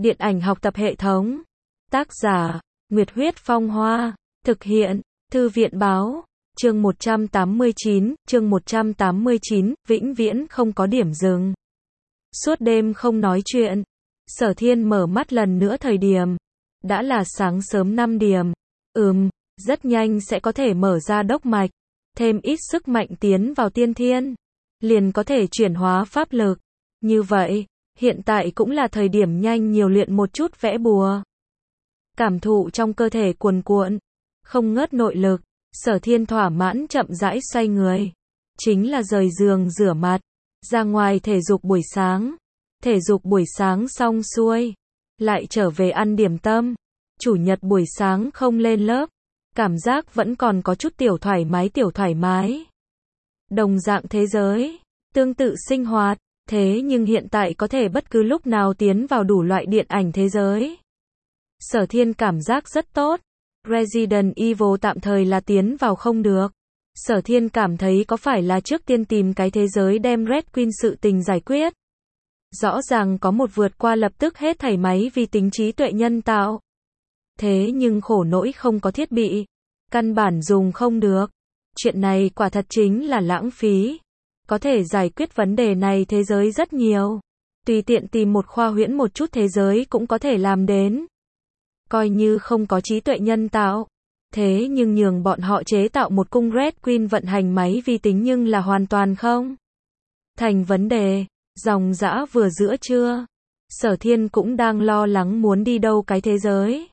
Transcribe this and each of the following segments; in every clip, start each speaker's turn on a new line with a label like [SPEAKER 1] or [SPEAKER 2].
[SPEAKER 1] Điện ảnh học tập hệ thống. Tác giả, Nguyệt Huyết Phong Hoa. Thực hiện, Thư viện Báo. Chương 189, vĩnh viễn không có điểm dừng. Suốt đêm không nói chuyện, Sở Thiên mở mắt lần nữa thời điểm. Đã là sáng sớm 5 điểm. Rất nhanh sẽ có thể mở ra đốc mạch. Thêm ít sức mạnh tiến vào tiên thiên. Liền có thể chuyển hóa pháp lực. Như vậy, hiện tại cũng là thời điểm nhanh nhiều luyện một chút vẽ bùa. Cảm thụ trong cơ thể cuồn cuộn, không ngớt nội lực, Sở Thiên thỏa mãn chậm rãi xoay người. Chính là rời giường rửa mặt, ra ngoài thể dục buổi sáng. Thể dục buổi sáng xong xuôi, lại trở về ăn điểm tâm. Chủ nhật buổi sáng không lên lớp, cảm giác vẫn còn có chút tiểu thoải mái. Đồng dạng thế giới, tương tự sinh hoạt, thế nhưng hiện tại có thể bất cứ lúc nào tiến vào đủ loại điện ảnh thế giới. Sở Thiên cảm giác rất tốt. Resident Evil tạm thời là tiến vào không được. Sở Thiên cảm thấy có phải là trước tiên tìm cái thế giới đem Red Queen sự tình giải quyết. Rõ ràng có một vượt qua lập tức hết thảy máy vi tính trí tuệ nhân tạo. Thế nhưng khổ nỗi không có thiết bị. Căn bản dùng không được. Chuyện này quả thật chính là lãng phí. Có thể giải quyết vấn đề này thế giới rất nhiều. Tùy tiện tìm một khoa huyễn một chút thế giới cũng có thể làm đến. Coi như không có trí tuệ nhân tạo. Thế nhưng nhường bọn họ chế tạo một cung Red Queen vận hành máy vi tính nhưng là hoàn toàn không thành vấn đề. Dòng dã vừa giữa trưa, Sở Thiên cũng đang lo lắng muốn đi đâu cái thế giới.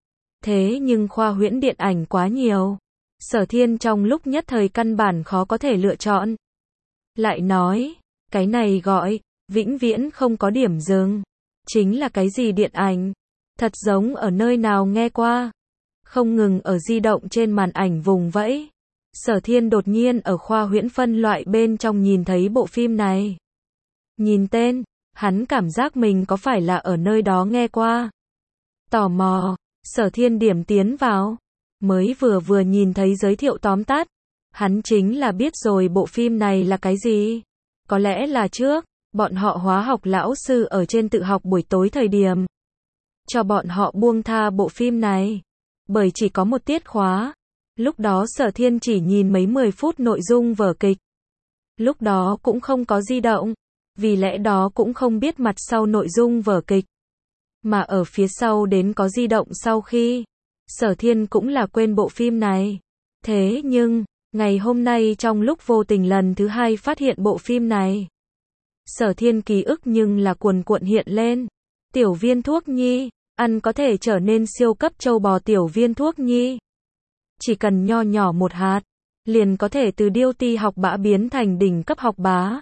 [SPEAKER 1] Thế nhưng khoa huyễn điện ảnh quá nhiều. Sở Thiên trong lúc nhất thời căn bản khó có thể lựa chọn. Lại nói, cái này gọi, vĩnh viễn không có điểm dừng. Chính là cái gì điện ảnh? Thật giống ở nơi nào nghe qua. Không ngừng ở di động trên màn ảnh vùng vẫy. Sở Thiên đột nhiên ở khoa huyễn phân loại bên trong nhìn thấy bộ phim này. Nhìn tên, hắn cảm giác mình có phải là ở nơi đó nghe qua. Tò mò, Sở Thiên điểm tiến vào. Mới vừa nhìn thấy giới thiệu tóm tắt. Hắn chính là biết rồi bộ phim này là cái gì. Có lẽ là trước, bọn họ hóa học lão sư ở trên tự học buổi tối thời điểm. Cho bọn họ buông tha bộ phim này. Bởi chỉ có một tiết khóa. Lúc đó Sở Thiên chỉ nhìn mấy 10 phút nội dung vở kịch. Lúc đó cũng không có di động. Vì lẽ đó cũng không biết mặt sau nội dung vở kịch. Mà ở phía sau đến có di động sau khi. Sở Thiên cũng là quên bộ phim này. Thế nhưng, ngày hôm nay trong lúc vô tình lần thứ 2 phát hiện bộ phim này. Sở Thiên ký ức nhưng là cuồn cuộn hiện lên. Tiểu viên thuốc nhi, ăn có thể trở nên siêu cấp trâu bò tiểu viên thuốc nhi. Chỉ cần nho nhỏ một hạt, liền có thể từ điêu ti học bá biến thành đỉnh cấp học bá.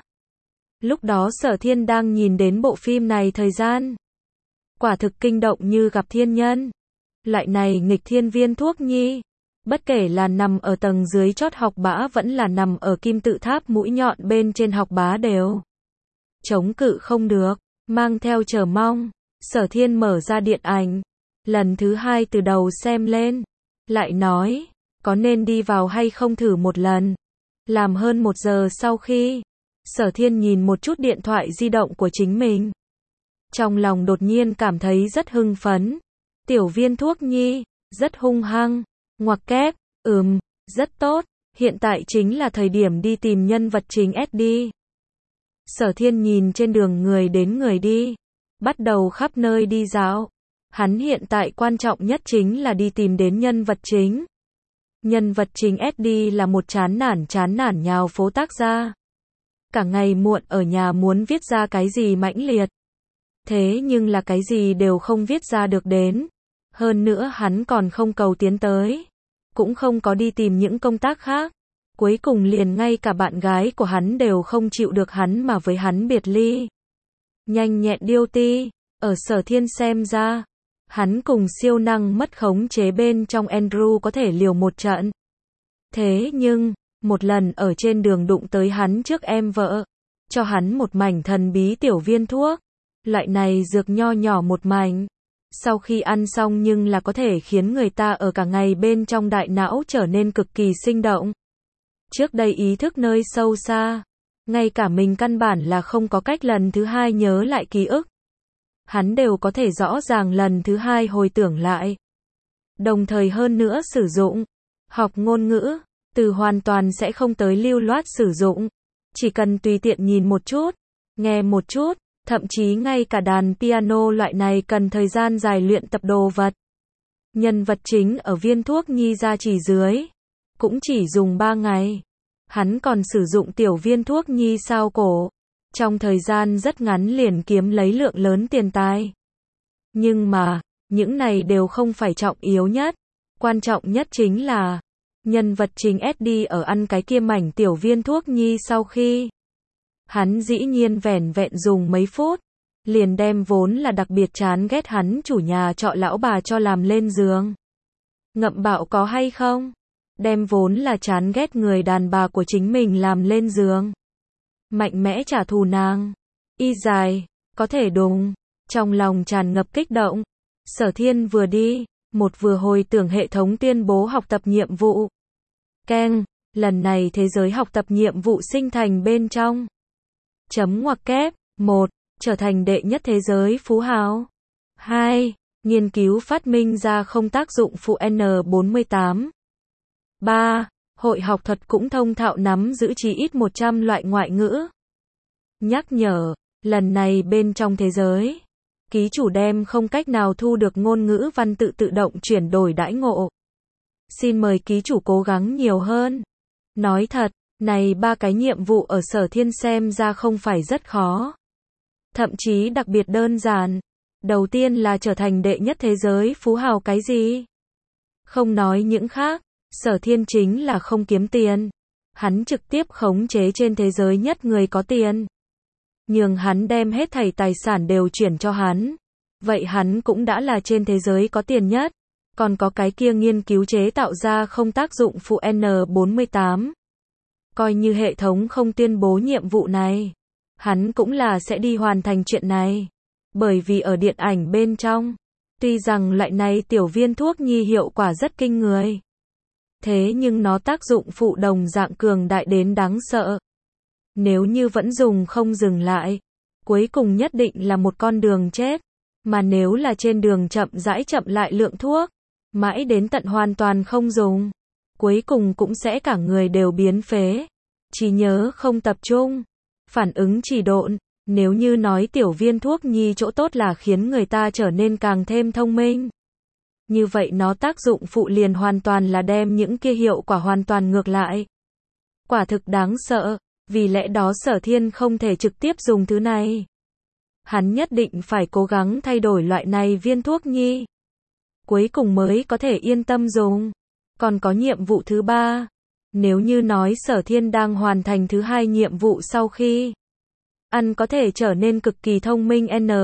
[SPEAKER 1] Lúc đó Sở Thiên đang nhìn đến bộ phim này thời gian. Quả thực kinh động như gặp thiên nhân. Loại này nghịch thiên viên thuốc nhi. Bất kể là nằm ở tầng dưới chót học bá vẫn là nằm ở kim tự tháp mũi nhọn bên trên học bá đều chống cự không được. Mang theo chờ mong, Sở Thiên mở ra điện ảnh. Lần thứ 2 từ đầu xem lên. Lại nói, có nên đi vào hay không thử một lần. Làm hơn 1 giờ sau khi, Sở Thiên nhìn một chút điện thoại di động của chính mình. Trong lòng đột nhiên cảm thấy rất hưng phấn. Tiểu viên thuốc nhi, rất hung hăng. Ngoặc kép, rất tốt. Hiện tại chính là thời điểm đi tìm nhân vật chính SD. Sở Thiên nhìn trên đường người đến người đi. Bắt đầu khắp nơi đi dạo. Hắn hiện tại quan trọng nhất chính là đi tìm đến nhân vật chính. Nhân vật chính SD là một chán nản nhào phố tác gia. Cả ngày muộn ở nhà muốn viết ra cái gì mãnh liệt. Thế nhưng là cái gì đều không viết ra được đến. Hơn nữa hắn còn không cầu tiến tới. Cũng không có đi tìm những công tác khác. Cuối cùng liền ngay cả bạn gái của hắn đều không chịu được hắn mà với hắn biệt ly. Nhanh nhẹn điêu ti, ở Sở Thiên xem ra. Hắn cùng siêu năng mất khống chế bên trong Andrew có thể liều một trận. Thế nhưng, một lần ở trên đường đụng tới hắn trước em vợ. Cho hắn một mảnh thần bí tiểu viên thuốc. Loại này dược nho nhỏ một mảnh. Sau khi ăn xong nhưng là có thể khiến người ta ở cả ngày bên trong đại não trở nên cực kỳ sinh động. Trước đây ý thức nơi sâu xa. Ngay cả mình căn bản là không có cách lần thứ 2 nhớ lại ký ức. hắn đều có thể rõ ràng lần thứ hai hồi tưởng lại. Đồng thời hơn nữa sử dụng. Học ngôn ngữ, từ hoàn toàn sẽ không tới lưu loát sử dụng. Chỉ cần tùy tiện nhìn một chút, nghe một chút, thậm chí ngay cả đàn piano loại này cần thời gian dài luyện tập đồ vật. Nhân vật chính ở viên thuốc nhi gia chỉ dưới, cũng chỉ dùng 3 ngày. Hắn còn sử dụng tiểu viên thuốc nhi sao cổ. Trong thời gian rất ngắn liền kiếm lấy lượng lớn tiền tài. Nhưng mà, những này đều không phải trọng yếu nhất. Quan trọng nhất chính là, nhân vật chính SD ở ăn cái kia mảnh tiểu viên thuốc nhi sau khi. Hắn dĩ nhiên vẻn vẹn dùng mấy phút, liền đem vốn là đặc biệt chán ghét hắn chủ nhà trọ lão bà cho làm lên giường. Ngậm bạo có hay không? Đem vốn là chán ghét người đàn bà của chính mình làm lên giường. Mạnh mẽ trả thù nàng. Y dài, có thể đùng. Trong lòng tràn ngập kích động. Sở Thiên vừa đi, vừa hồi tưởng hệ thống tuyên bố học tập nhiệm vụ. Keng, lần này thế giới học tập nhiệm vụ sinh thành bên trong. Chấm ngoặc kép, 1. Trở thành đệ nhất thế giới phú hào. 2. Nghiên cứu phát minh ra không tác dụng phụ N48. 3. Hội học thuật cũng thông thạo nắm giữ chí ít 100 loại ngoại ngữ. Nhắc nhở, lần này bên trong thế giới, ký chủ đem không cách nào thu được ngôn ngữ văn tự tự động chuyển đổi đãi ngộ. Xin mời ký chủ cố gắng nhiều hơn. Nói thật, này 3 cái nhiệm vụ ở Sở Thiên xem ra không phải rất khó. Thậm chí đặc biệt đơn giản. Đầu tiên là trở thành đệ nhất thế giới phú hào cái gì? Không nói những khác, Sở Thiên chính là không kiếm tiền. Hắn trực tiếp khống chế trên thế giới nhất người có tiền. Nhưng hắn đem hết thảy tài sản đều chuyển cho hắn. Vậy hắn cũng đã là trên thế giới có tiền nhất. Còn có cái kia nghiên cứu chế tạo ra không tác dụng phụ N48. Coi như hệ thống không tuyên bố nhiệm vụ này, hắn cũng là sẽ đi hoàn thành chuyện này. Bởi vì ở điện ảnh bên trong, tuy rằng loại này tiểu viên thuốc nhi hiệu quả rất kinh người, thế nhưng nó tác dụng phụ đồng dạng cường đại đến đáng sợ. Nếu như vẫn dùng không dừng lại, cuối cùng nhất định là một con đường chết. Mà nếu là trên đường chậm rãi chậm lại lượng thuốc, mãi đến tận hoàn toàn không dùng, cuối cùng cũng sẽ cả người đều biến phế. Trí nhớ không tập trung, phản ứng trì độn. Nếu như nói tiểu viên thuốc nhi chỗ tốt là khiến người ta trở nên càng thêm thông minh, như vậy nó tác dụng phụ liền hoàn toàn là đem những kia hiệu quả hoàn toàn ngược lại. Quả thực đáng sợ, vì lẽ đó Sở Thiên không thể trực tiếp dùng thứ này. Hắn nhất định phải cố gắng thay đổi loại này viên thuốc nhi, cuối cùng mới có thể yên tâm dùng. Còn có nhiệm vụ thứ 3. Nếu như nói Sở Thiên đang hoàn thành thứ 2 nhiệm vụ sau khi ăn có thể trở nên cực kỳ thông minh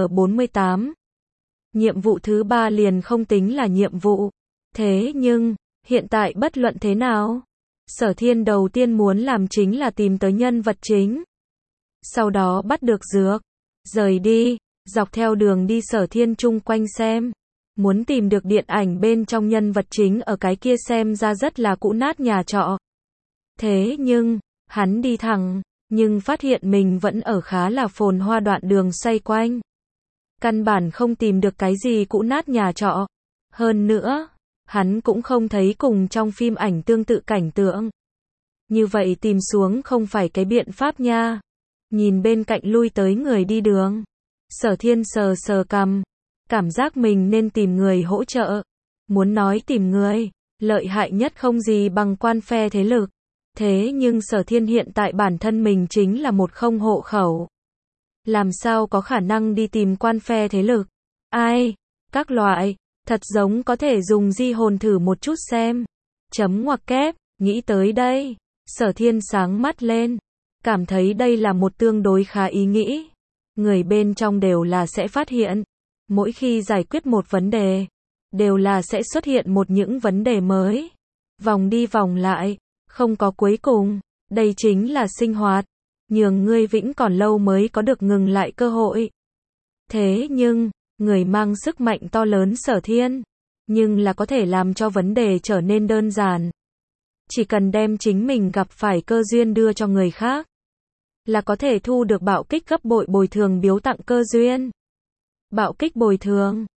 [SPEAKER 1] N48. Nhiệm vụ thứ 3 liền không tính là nhiệm vụ. Thế nhưng, hiện tại bất luận thế nào, Sở Thiên đầu tiên muốn làm chính là tìm tới nhân vật chính. Sau đó bắt được dược, rời đi, dọc theo đường đi Sở Thiên chung quanh xem. Muốn tìm được điện ảnh bên trong nhân vật chính ở cái kia xem ra rất là cũ nát nhà trọ. Thế nhưng, hắn đi thẳng, nhưng phát hiện mình vẫn ở khá là phồn hoa đoạn đường xoay quanh. Căn bản không tìm được cái gì cũ nát nhà trọ. Hơn nữa, hắn cũng không thấy cùng trong phim ảnh tương tự cảnh tượng. Như vậy tìm xuống không phải cái biện pháp nha. Nhìn bên cạnh lui tới người đi đường, Sở Thiên sờ sờ cằm, cảm giác mình nên tìm người hỗ trợ. Muốn nói tìm người, lợi hại nhất không gì bằng quan phe thế lực. Thế nhưng Sở Thiên hiện tại bản thân mình chính là một không hộ khẩu. Làm sao có khả năng đi tìm quan phe thế lực? Ai? Các loại, thật giống có thể dùng di hồn thử một chút xem. Chấm ngoặc kép, nghĩ tới đây. Sở Thiên sáng mắt lên. Cảm thấy đây là một tương đối khá ý nghĩ. Người bên trong đều là sẽ phát hiện. Mỗi khi giải quyết một vấn đề, đều là sẽ xuất hiện một những vấn đề mới. Vòng đi vòng lại, không có cuối cùng. Đây chính là sinh hoạt. Nhường ngươi vĩnh còn lâu mới có được ngừng lại cơ hội. Thế nhưng, người mang sức mạnh to lớn Sở Thiên, nhưng là có thể làm cho vấn đề trở nên đơn giản. Chỉ cần đem chính mình gặp phải cơ duyên đưa cho người khác, là có thể thu được bạo kích gấp bội bồi thường biếu tặng cơ duyên. Bạo kích bồi thường.